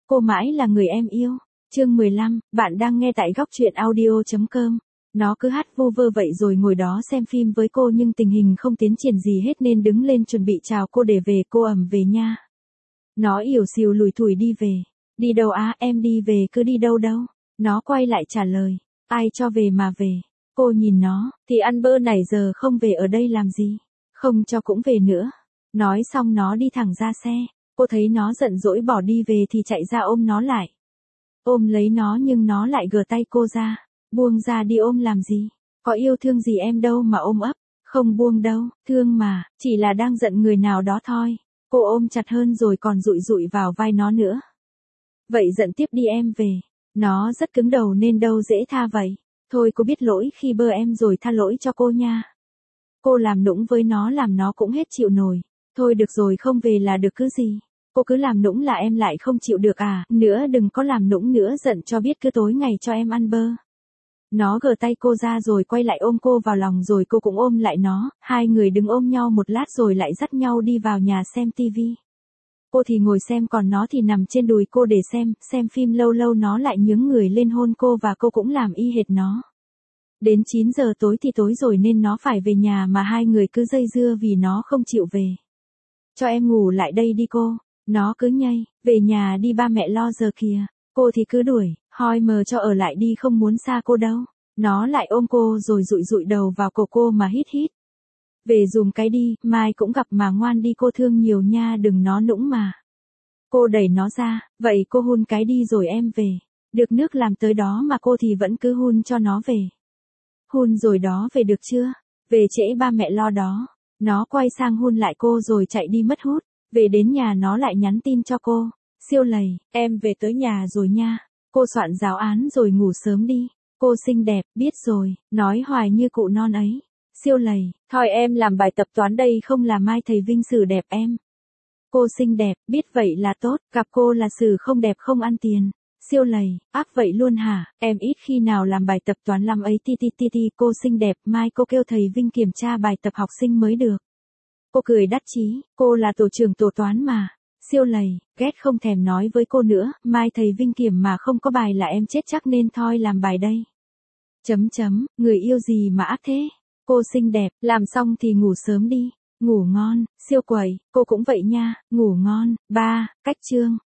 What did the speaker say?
Cô mãi là người em yêu. Chương 15, bạn đang nghe tại góc truyện audio.com. Nó cứ hát vô vơ vậy rồi ngồi đó xem phim với cô nhưng tình hình không tiến triển gì hết nên đứng lên chuẩn bị chào cô để về, cô ầm về nha. Nó ỉu xìu lủi thủi đi về. Đi đâu á, em đi về cứ đi đâu đâu. Nó quay lại trả lời, ai cho về mà về. Cô nhìn nó, thì ăn bơ này giờ không về ở đây làm gì. Không cho cũng về nữa. Nói xong nó đi thẳng ra xe. Cô thấy nó giận dỗi bỏ đi về thì chạy ra ôm nó lại. Ôm lấy nó nhưng nó lại gỡ tay cô ra. Buông ra đi, ôm làm gì? Có yêu thương gì em đâu mà ôm ấp. Không buông đâu, thương mà, chỉ là đang giận người nào đó thôi. Cô ôm chặt hơn rồi còn dụi dụi vào vai nó nữa. Vậy giận tiếp đi, em về. Nó rất cứng đầu nên đâu dễ tha vậy. Thôi cô biết lỗi khi bơ em rồi, tha lỗi cho cô nha. Cô làm nũng với nó làm nó cũng hết chịu nổi. Thôi được rồi, không về là được cứ gì. Cô cứ làm nũng là em lại không chịu được à, nữa đừng có làm nũng nữa, giận cho biết cứ tối ngày cho em ăn bơ. Nó gỡ tay cô ra rồi quay lại ôm cô vào lòng rồi cô cũng ôm lại nó, hai người đứng ôm nhau một lát rồi lại dắt nhau đi vào nhà xem tivi. Cô thì ngồi xem còn nó thì nằm trên đùi cô để xem phim, lâu lâu nó lại nhướng người lên hôn cô và cô cũng làm y hệt nó. Đến 9 giờ tối thì tối rồi nên nó phải về nhà mà hai người cứ dây dưa vì nó không chịu về. Cho em ngủ lại đây đi cô. Nó cứ nhây, về nhà đi ba mẹ lo giờ kìa. Cô thì cứ đuổi, hoi mờ cho ở lại đi, không muốn xa cô đâu. Nó lại ôm cô rồi dụi dụi đầu vào cổ cô mà hít hít. Về dùm cái đi, mai cũng gặp mà, ngoan đi, cô thương nhiều nha, đừng nó nũng mà. Cô đẩy nó ra, vậy cô hun cái đi rồi em về. Được nước làm tới đó mà cô thì vẫn cứ hun cho nó về. Hun rồi đó, về được chưa? Về trễ ba mẹ lo đó. Nó quay sang hun lại cô rồi chạy đi mất hút. Về đến nhà nó lại nhắn tin cho cô. Siêu lầy, em về tới nhà rồi nha. Cô soạn giáo án rồi ngủ sớm đi. Cô xinh đẹp, biết rồi, nói hoài như cụ non ấy. Siêu lầy, thôi em làm bài tập toán đây không là mai thầy Vinh xử đẹp em. Cô xinh đẹp, biết vậy là tốt, gặp cô là xử không đẹp không ăn tiền. Siêu lầy, ác vậy luôn hả, em ít khi nào làm bài tập toán lắm ấy, ti, cô xinh đẹp, mai cô kêu thầy Vinh kiểm tra bài tập học sinh mới được. Cô cười đắc chí, cô là tổ trưởng tổ toán mà. Siêu lầy, ghét không thèm nói với cô nữa, mai thầy Vinh kiểm mà không có bài là em chết chắc nên thôi làm bài đây. Người yêu gì mà ác thế. Cô xinh đẹp, làm xong thì ngủ sớm đi. Ngủ ngon, siêu quẩy, cô cũng vậy nha, ngủ ngon. 3, cách chương.